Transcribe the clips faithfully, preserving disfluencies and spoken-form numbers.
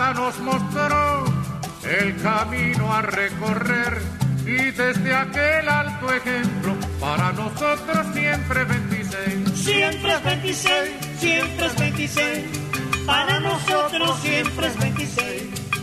Cuba nos mostró el camino a recorrer y desde aquel alto ejemplo para nosotros siempre es veintiséis. Siempre es veintiséis, siempre es veintiséis, para nosotros siempre es veintiséis.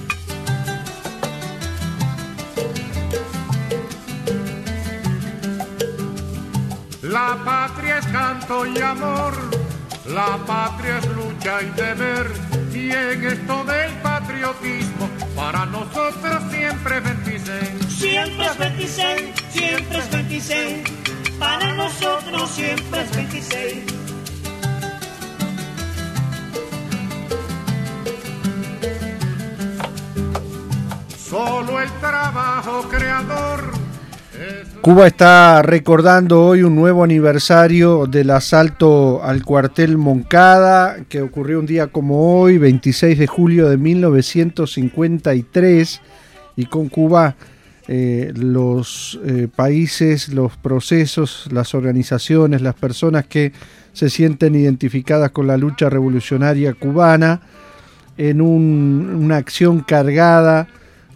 La patria es canto y amor, la patria es lucha y deber, y en esto del patriotismo para nosotros siempre es veintiséis. Siempre es veintiséis, siempre es veintiséis, para nosotros siempre es veintiséis. Solo el trabajo creador. Cuba está recordando hoy un nuevo aniversario del asalto al cuartel Moncada, que ocurrió un día como hoy, veintiséis de julio de mil novecientos cincuenta y tres, y con Cuba eh, los eh, países, los procesos, las organizaciones, las personas que se sienten identificadas con la lucha revolucionaria cubana en un, una acción cargada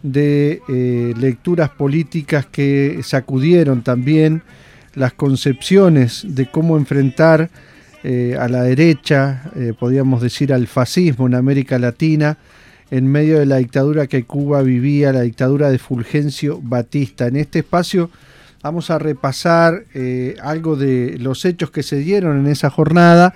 de eh, lecturas políticas que sacudieron también las concepciones de cómo enfrentar eh, a la derecha, eh, podríamos decir al fascismo en América Latina, en medio de la dictadura que Cuba vivía, la dictadura de Fulgencio Batista. En este espacio vamos a repasar eh, algo de los hechos que se dieron en esa jornada,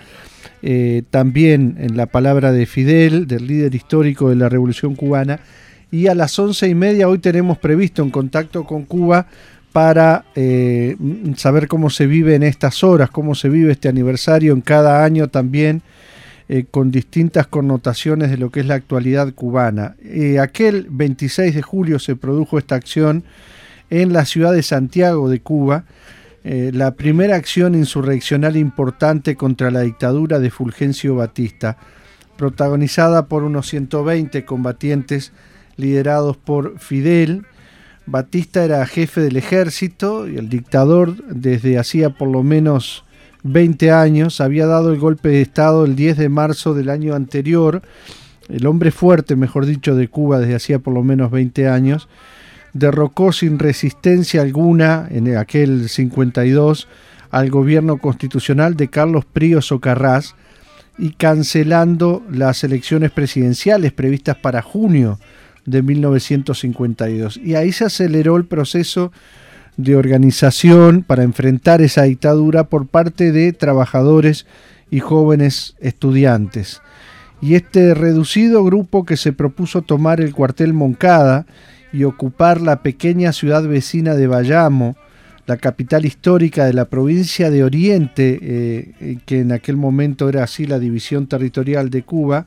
eh, también en la palabra de Fidel, del líder histórico de la Revolución Cubana. Y a las once y media hoy tenemos previsto un contacto con Cuba para eh, saber cómo se vive en estas horas, cómo se vive este aniversario en cada año también, eh, con distintas connotaciones de lo que es la actualidad cubana. Eh, aquel veintiséis de julio se produjo esta acción en la ciudad de Santiago de Cuba, eh, la primera acción insurreccional importante contra la dictadura de Fulgencio Batista, protagonizada por unos ciento veinte combatientes liderados por Fidel. Batista era jefe del ejército y el dictador desde hacía por lo menos veinte años. Había dado el golpe de estado el diez de marzo del año anterior. El hombre fuerte, mejor dicho, de Cuba desde hacía por lo menos veinte años. Derrocó sin resistencia alguna en aquel cincuenta y dos al gobierno constitucional de Carlos Prío Socarrás y cancelando las elecciones presidenciales previstas para junio de mil novecientos cincuenta y dos. Y ahí se aceleró el proceso de organización para enfrentar esa dictadura por parte de trabajadores y jóvenes estudiantes. Y este reducido grupo que se propuso tomar el cuartel Moncada y ocupar la pequeña ciudad vecina de Bayamo, la capital histórica de la provincia de Oriente, eh, que en aquel momento era así la división territorial de Cuba,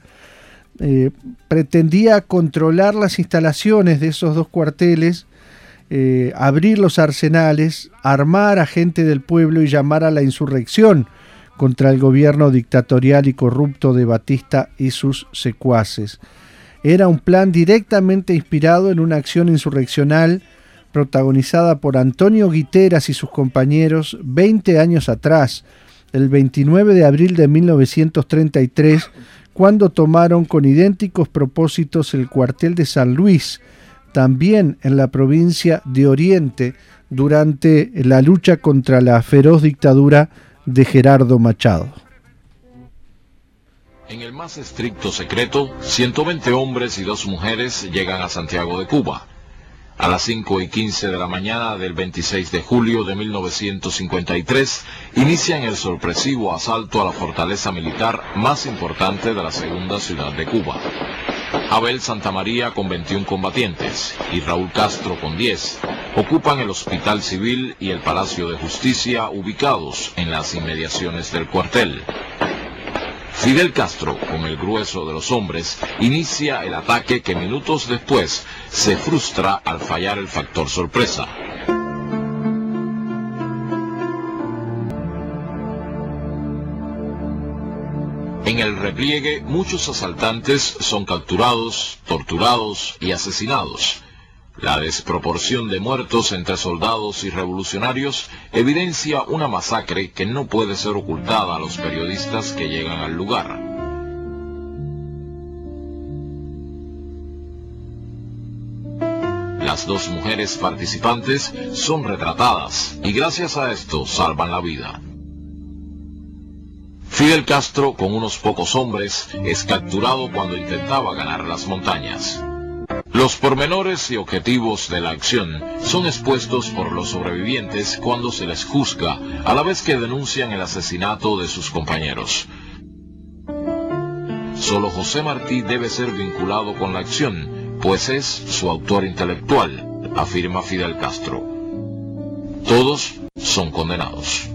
Eh, pretendía controlar las instalaciones de esos dos cuarteles, eh, abrir los arsenales, armar a gente del pueblo y llamar a la insurrección contra el gobierno dictatorial y corrupto de Batista y sus secuaces. Era un plan directamente inspirado en una acción insurreccional protagonizada por Antonio Guiteras y sus compañeros veinte años atrás, el veintinueve de abril de mil novecientos treinta y tres, cuando tomaron con idénticos propósitos el cuartel de San Luis, también en la provincia de Oriente, durante la lucha contra la feroz dictadura de Gerardo Machado. En el más estricto secreto, ciento veinte hombres y dos mujeres llegan a Santiago de Cuba. A las cinco y quince de la mañana del veintiséis de julio de mil novecientos cincuenta y tres, inician el sorpresivo asalto a la fortaleza militar más importante de la segunda ciudad de Cuba. Abel Santamaría con veintiún combatientes y Raúl Castro con diez ocupan el Hospital Civil y el Palacio de Justicia ubicados en las inmediaciones del cuartel. Fidel Castro, con el grueso de los hombres, inicia el ataque que minutos después se frustra al fallar el factor sorpresa. En el repliegue, muchos asaltantes son capturados, torturados y asesinados. La desproporción de muertos entre soldados y revolucionarios evidencia una masacre que no puede ser ocultada a los periodistas que llegan al lugar. las dos mujeres participantes son retratadas y gracias a esto salvan la vida. Fidel Castro, con unos pocos hombres, es capturado cuando intentaba ganar las montañas. Los pormenores y objetivos de la acción son expuestos por los sobrevivientes cuando se les juzga, a la vez que denuncian el asesinato de sus compañeros. Solo José Martí debe ser vinculado con la acción, pues es su autor intelectual, afirma Fidel Castro. Todos son condenados.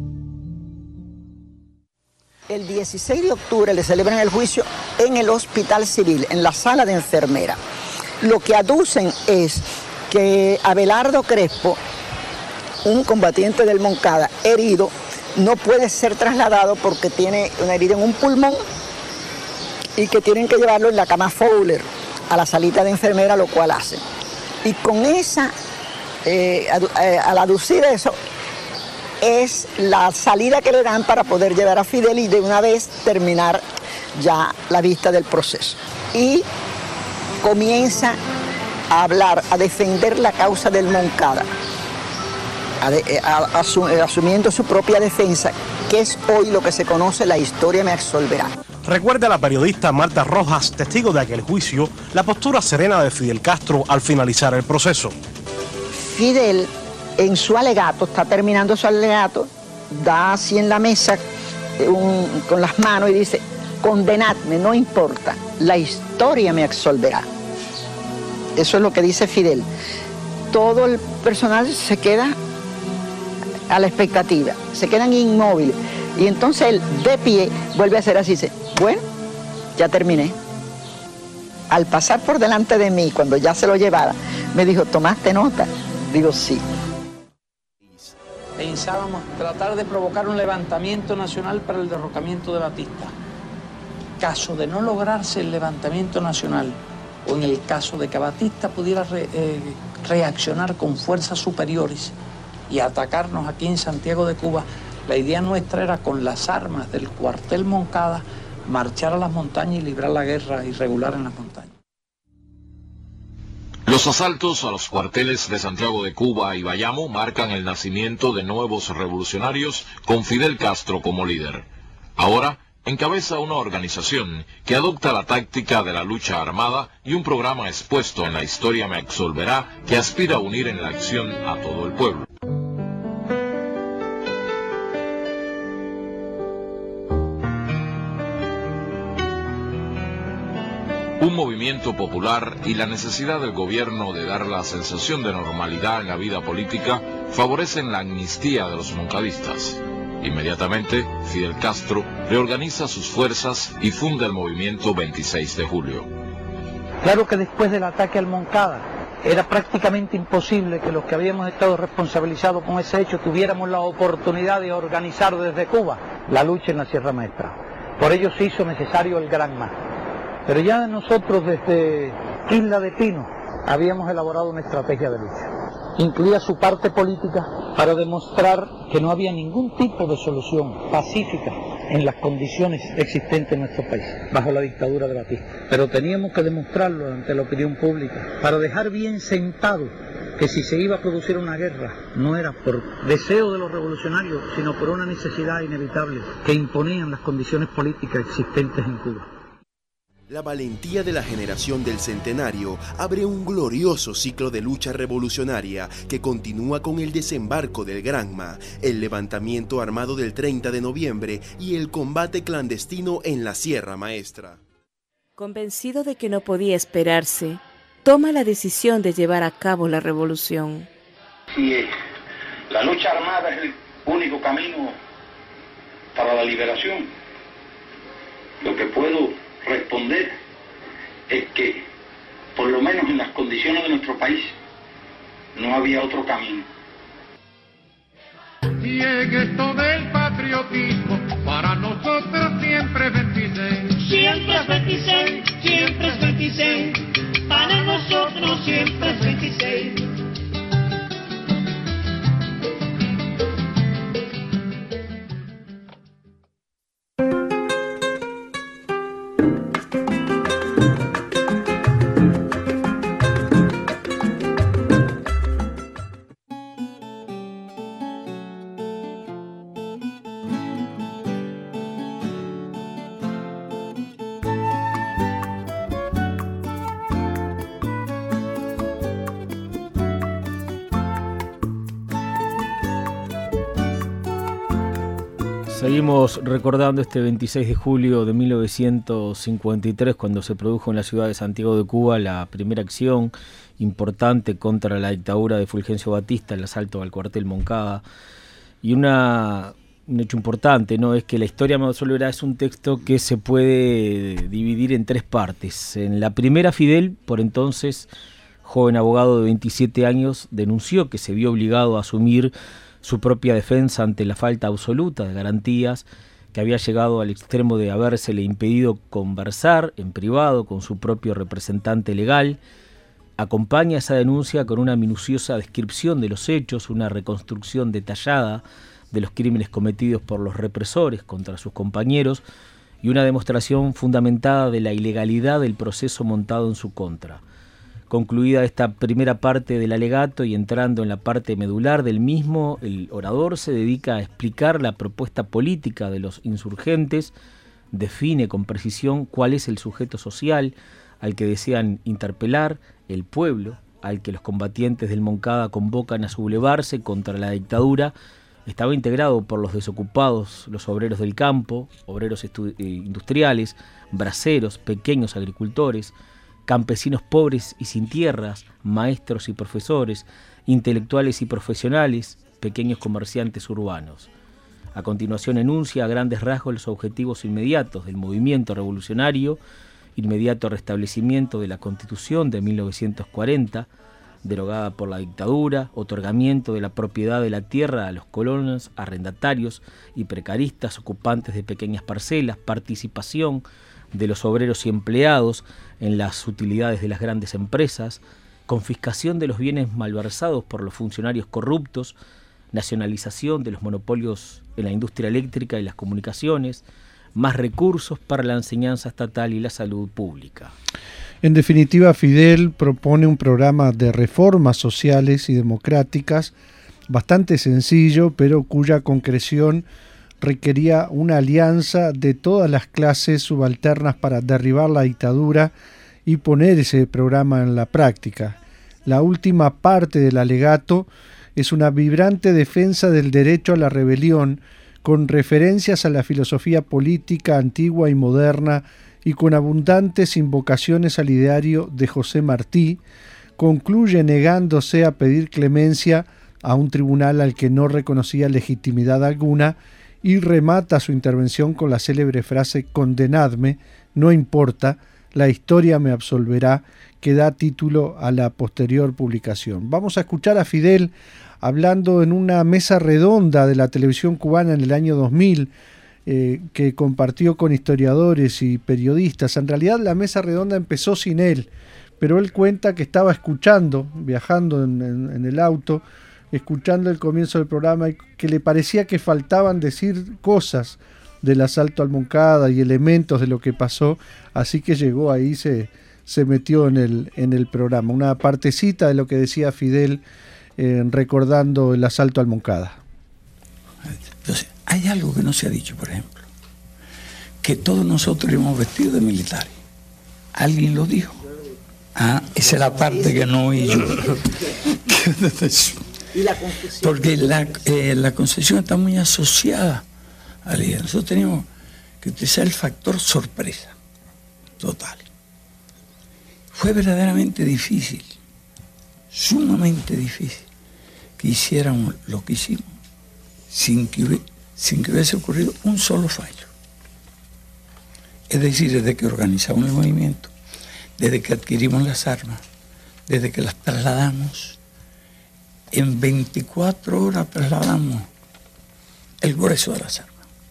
El dieciséis de octubre le celebran el juicio en el Hospital Civil, en la sala de enfermera. Lo que aducen es que Abelardo Crespo, un combatiente del Moncada, herido, no puede ser trasladado porque tiene una herida en un pulmón y que tienen que llevarlo en la cama Fowler a la salita de enfermera, lo cual hacen. Y con esa, eh, al aducir eso, es la salida que le dan para poder llevar a Fidel y de una vez terminar ya la vista del proceso. Y comienza a hablar, a defender la causa del Moncada, a de, a, a, a, asumiendo su propia defensa, que es hoy lo que se conoce, la historia me absolverá. Recuerda la periodista Marta Rojas, testigo de aquel juicio, la postura serena de Fidel Castro al finalizar el proceso. Fidel, en su alegato, está terminando su alegato, da así en la mesa un, con las manos y dice: condenadme, no importa, la historia me absolverá. Eso es lo que dice Fidel. Todo el personal se queda a la expectativa, se quedan inmóviles. Y entonces él, de pie, vuelve a hacer así, dice: bueno, ya terminé. Al pasar por delante de mí, cuando ya se lo llevara, me dijo: ¿tomaste nota? Digo: sí. Pensábamos tratar de provocar un levantamiento nacional para el derrocamiento de Batista. Caso de no lograrse el levantamiento nacional, o en el caso de que Batista pudiera re, eh, reaccionar con fuerzas superiores y atacarnos aquí en Santiago de Cuba, la idea nuestra era, con las armas del cuartel Moncada, marchar a las montañas y librar la guerra irregular en las montañas. Los asaltos a los cuarteles de Santiago de Cuba y Bayamo marcan el nacimiento de nuevos revolucionarios con Fidel Castro como líder. Ahora encabeza una organización que adopta la táctica de la lucha armada y un programa expuesto en La Historia Me Absolverá que aspira a unir en la acción a todo el pueblo. Un movimiento popular y la necesidad del gobierno de dar la sensación de normalidad en la vida política favorecen la amnistía de los moncadistas. Inmediatamente, Fidel Castro reorganiza sus fuerzas y funda el movimiento veintiséis de julio. Claro que después del ataque al Moncada era prácticamente imposible que los que habíamos estado responsabilizados con ese hecho tuviéramos la oportunidad de organizar desde Cuba la lucha en la Sierra Maestra. Por ello se hizo necesario el Granma. Pero ya nosotros desde Isla de Pino habíamos elaborado una estrategia de lucha. Incluía su parte política para demostrar que no había ningún tipo de solución pacífica en las condiciones existentes en nuestro país, bajo la dictadura de Batista. Pero teníamos que demostrarlo ante la opinión pública, para dejar bien sentado que si se iba a producir una guerra, no era por deseo de los revolucionarios, sino por una necesidad inevitable que imponían las condiciones políticas existentes en Cuba. La valentía de la generación del centenario abre un glorioso ciclo de lucha revolucionaria que continúa con el desembarco del Granma, el levantamiento armado del treinta de noviembre y el combate clandestino en la Sierra Maestra. Convencido de que no podía esperarse, toma la decisión de llevar a cabo la revolución. Si la lucha armada es el único camino para la liberación, lo que puedo responder es que, por lo menos en las condiciones de nuestro país, no había otro camino. Y en esto del patriotismo, para nosotros siempre es veintiséis. Siempre es veintiséis, siempre es veintiséis, para nosotros siempre es veintiséis. Seguimos recordando este veintiséis de julio de mil novecientos cincuenta y tres, cuando se produjo en la ciudad de Santiago de Cuba la primera acción importante contra la dictadura de Fulgencio Batista, el asalto al cuartel Moncada. Y una, un hecho importante, ¿no?, es que la historia me absolverá es un texto que se puede dividir en tres partes. En la primera, Fidel, por entonces joven abogado de veintisiete años, denunció que se vio obligado a asumir su propia defensa ante la falta absoluta de garantías, que había llegado al extremo de habérsele impedido conversar en privado con su propio representante legal. Acompaña esa denuncia con una minuciosa descripción de los hechos, una reconstrucción detallada de los crímenes cometidos por los represores contra sus compañeros y una demostración fundamentada de la ilegalidad del proceso montado en su contra. Concluida esta primera parte del alegato y entrando en la parte medular del mismo, el orador se dedica a explicar la propuesta política de los insurgentes, define con precisión cuál es el sujeto social al que desean interpelar, el pueblo al que los combatientes del Moncada convocan a sublevarse contra la dictadura. Estaba integrado por los desocupados, los obreros del campo, obreros industriales, braceros, pequeños agricultores, campesinos pobres y sin tierras, maestros y profesores, intelectuales y profesionales, pequeños comerciantes urbanos. A continuación enuncia a grandes rasgos los objetivos inmediatos del movimiento revolucionario: inmediato restablecimiento de la Constitución de mil novecientos cuarenta, derogada por la dictadura, otorgamiento de la propiedad de la tierra a los colonos, arrendatarios y precaristas ocupantes de pequeñas parcelas, participación de los obreros y empleados en las utilidades de las grandes empresas, confiscación de los bienes malversados por los funcionarios corruptos, nacionalización de los monopolios en la industria eléctrica y las comunicaciones, más recursos para la enseñanza estatal y la salud pública. En definitiva, Fidel propone un programa de reformas sociales y democráticas bastante sencillo, pero cuya concreción requería una alianza de todas las clases subalternas para derribar la dictadura y poner ese programa en la práctica. La última parte del alegato es una vibrante defensa del derecho a la rebelión, con referencias a la filosofía política antigua y moderna y con abundantes invocaciones al ideario de José Martí. Concluye negándose a pedir clemencia a un tribunal al que no reconocía legitimidad alguna y remata su intervención con la célebre frase «Condenadme, no importa, la historia me absolverá», que da título a la posterior publicación. Vamos a escuchar a Fidel hablando en una mesa redonda de la televisión cubana en el año dos mil, eh, que compartió con historiadores y periodistas. En realidad la mesa redonda empezó sin él, pero él cuenta que estaba escuchando, viajando en, en, en el auto, escuchando el comienzo del programa, y que le parecía que faltaban decir cosas del asalto al Moncada y elementos de lo que pasó, así que llegó ahí, se, se metió en el, en el programa. Una partecita de lo que decía Fidel eh, recordando el asalto al Moncada. Entonces, hay algo que no se ha dicho, por ejemplo, que todos nosotros hemos vestido de militares. ¿Alguien lo dijo? Ah, esa es la parte que no oí yo. Y la confusión. Porque la, eh, la concesión está muy asociada a la idea. Nosotros teníamos que utilizar el factor sorpresa total. Fue verdaderamente difícil, sumamente difícil, que hiciéramos lo que hicimos sin que, hubiese, sin que hubiese ocurrido un solo fallo. Es decir, desde que organizamos el movimiento, desde que adquirimos las armas, desde que las trasladamos, en veinticuatro horas trasladamos el grueso de las armas.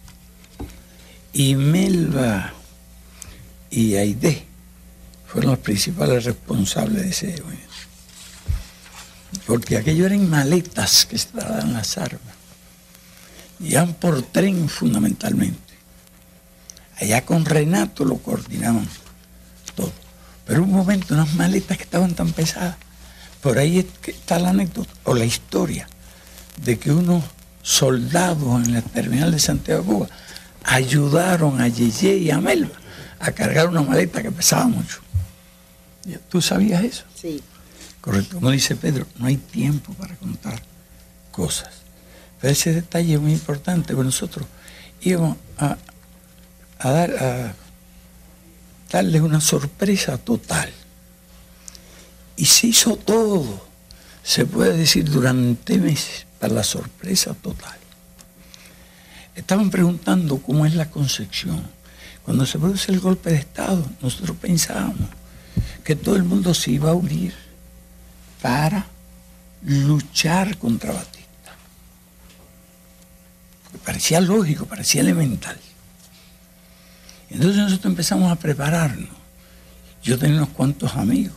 Y Melba y Aide fueron los principales responsables de ese movimiento. Porque aquello eran maletas que se trasladaban las armas. Iban por tren fundamentalmente. Allá con Renato lo coordinaban todo. Pero hubo un momento, unas maletas que estaban tan pesadas. Por ahí está la anécdota o la historia de que unos soldados en la terminal de Santiago de Cuba ayudaron a Yeye y a Melba a cargar una maleta que pesaba mucho. ¿Tú sabías eso? Sí. Correcto. Como dice Pedro, no hay tiempo para contar cosas. Pero ese detalle es muy importante, porque nosotros íbamos a, a, dar, a darles una sorpresa total. Y se hizo todo, se puede decir, durante meses, para la sorpresa total. Estaban preguntando cómo es la concepción. Cuando se produce el golpe de Estado, nosotros pensábamos que todo el mundo se iba a unir para luchar contra Batista. Porque parecía lógico, parecía elemental. Entonces nosotros empezamos a prepararnos. Yo tenía unos cuantos amigos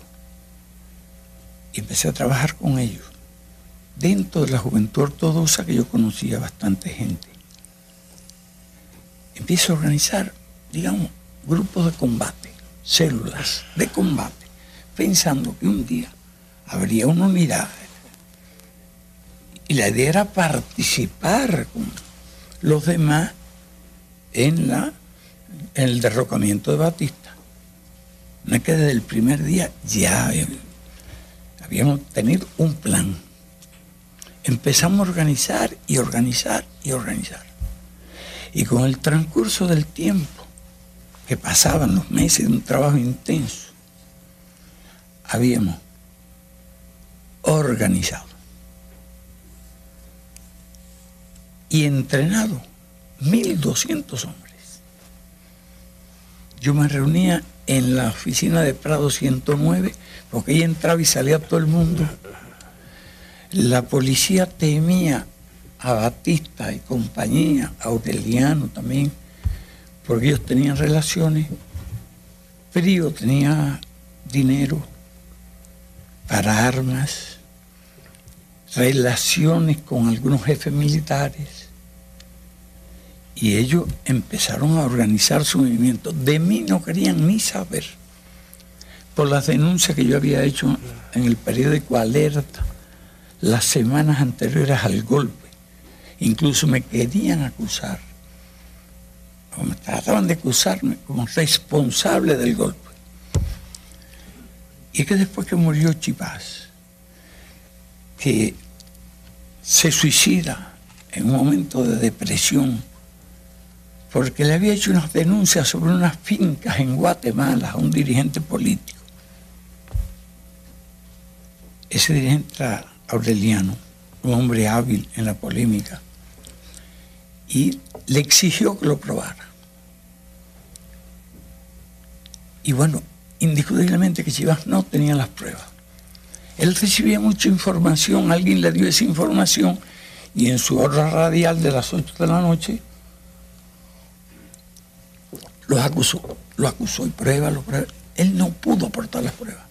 y empecé a trabajar con ellos. Dentro de la juventud ortodoxa, que yo conocía bastante gente, empiezo a organizar, digamos, grupos de combate, células de combate, pensando que un día habría una unidad. Y la idea era participar con los demás en, la, en el derrocamiento de Batista. No es que desde el primer día ya habíamos tenido un plan. Empezamos a organizar y organizar y organizar. Y con el transcurso del tiempo, que pasaban los meses de un trabajo intenso, habíamos organizado y entrenado mil doscientos hombres. Yo me reunía en la oficina de Prado ciento nueve, porque ahí entraba y salía todo el mundo. La policía temía a Batista y compañía, a Aureliano también, porque ellos tenían relaciones. Prío tenía dinero para armas, relaciones con algunos jefes militares, y ellos empezaron a organizar su movimiento. De mí no querían ni saber, por las denuncias que yo había hecho en el periódico Alerta las semanas anteriores al golpe. Incluso me querían acusar, o me trataban de acusarme como responsable del golpe. Y es que después que murió Chipás, que se suicida en un momento de depresión, porque le había hecho unas denuncias sobre unas fincas en Guatemala a un dirigente político. Ese dirigente era Aureliano, un hombre hábil en la polémica, y le exigió que lo probara. Y bueno, indiscutiblemente que Chivas no tenía las pruebas. Él recibía mucha información, alguien le dio esa información, y en su hora radial de las ocho de la noche los acusó, lo acusó y prueba, lo prueba. Él no pudo aportar las pruebas.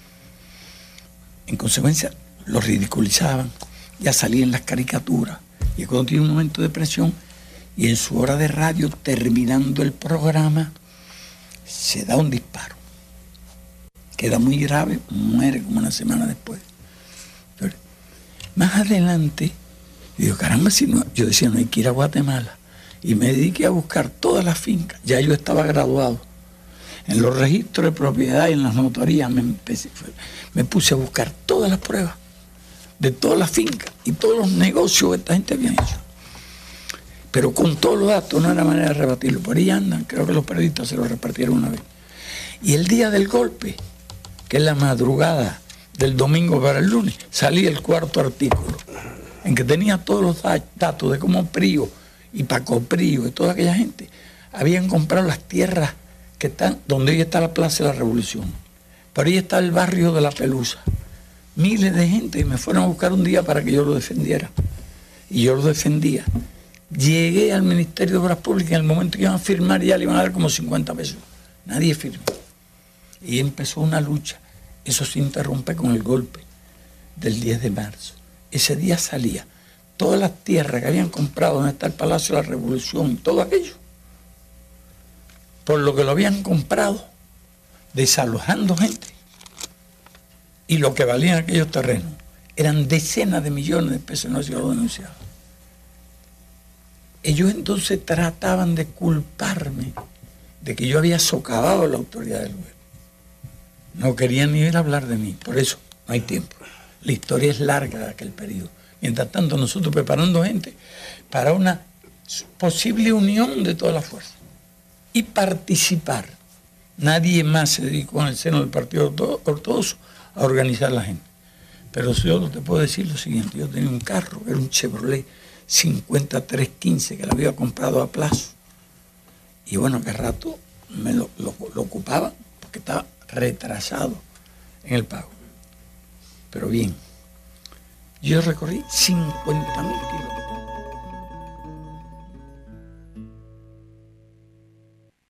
En consecuencia, lo ridiculizaban, ya salían las caricaturas, y cuando tiene un momento de presión, y en su hora de radio, terminando el programa, se da un disparo. Queda muy grave, muere como una semana después. Pero más adelante, digo, caramba, si no, yo decía, no hay que ir a Guatemala. Y me dediqué a buscar todas las fincas. Ya yo estaba graduado. En los registros de propiedad y en las notarías me, empecé, me puse a buscar todas las pruebas de todas las fincas y todos los negocios que esta gente había hecho. Pero con todos los datos no era manera de rebatirlo. Por ahí andan, creo que los periodistas se lo repartieron una vez. Y el día del golpe, que es la madrugada del domingo para el lunes, salía el cuarto artículo, en que tenía todos los datos de cómo Prío y Paco Prío y toda aquella gente habían comprado las tierras que están donde hoy está la Plaza de la Revolución. Por ahí está el barrio de La Pelusa. Miles de gente y me fueron a buscar un día para que yo lo defendiera. Y yo lo defendía. Llegué al Ministerio de Obras Públicas y en el momento que iban a firmar ya le iban a dar como cincuenta pesos. Nadie firmó. Y empezó una lucha. Eso se interrumpe con el golpe del diez de marzo. Ese día salía todas las tierras que habían comprado donde está el Palacio de la Revolución y todo aquello, por lo que lo habían comprado, desalojando gente. Y lo que valían aquellos terrenos eran decenas de millones de pesos, no se lo denunciaba. Ellos entonces trataban de culparme de que yo había socavado la autoridad del gobierno. No querían ni ir a hablar de mí, por eso no hay tiempo. La historia es larga de aquel periodo. Mientras tanto, nosotros preparando gente para una posible unión de todas las fuerzas y participar. Nadie más se dedicó en el seno del Partido Ortodoxo a organizar a la gente. Pero yo te puedo decir lo siguiente, yo tenía un carro, era un Chevrolet cincuenta y tres quince que lo había comprado a plazo. Y bueno, que rato me lo, lo, lo ocupaba porque estaba retrasado en el pago. Pero bien, yo recorrí cincuenta mil kilómetros.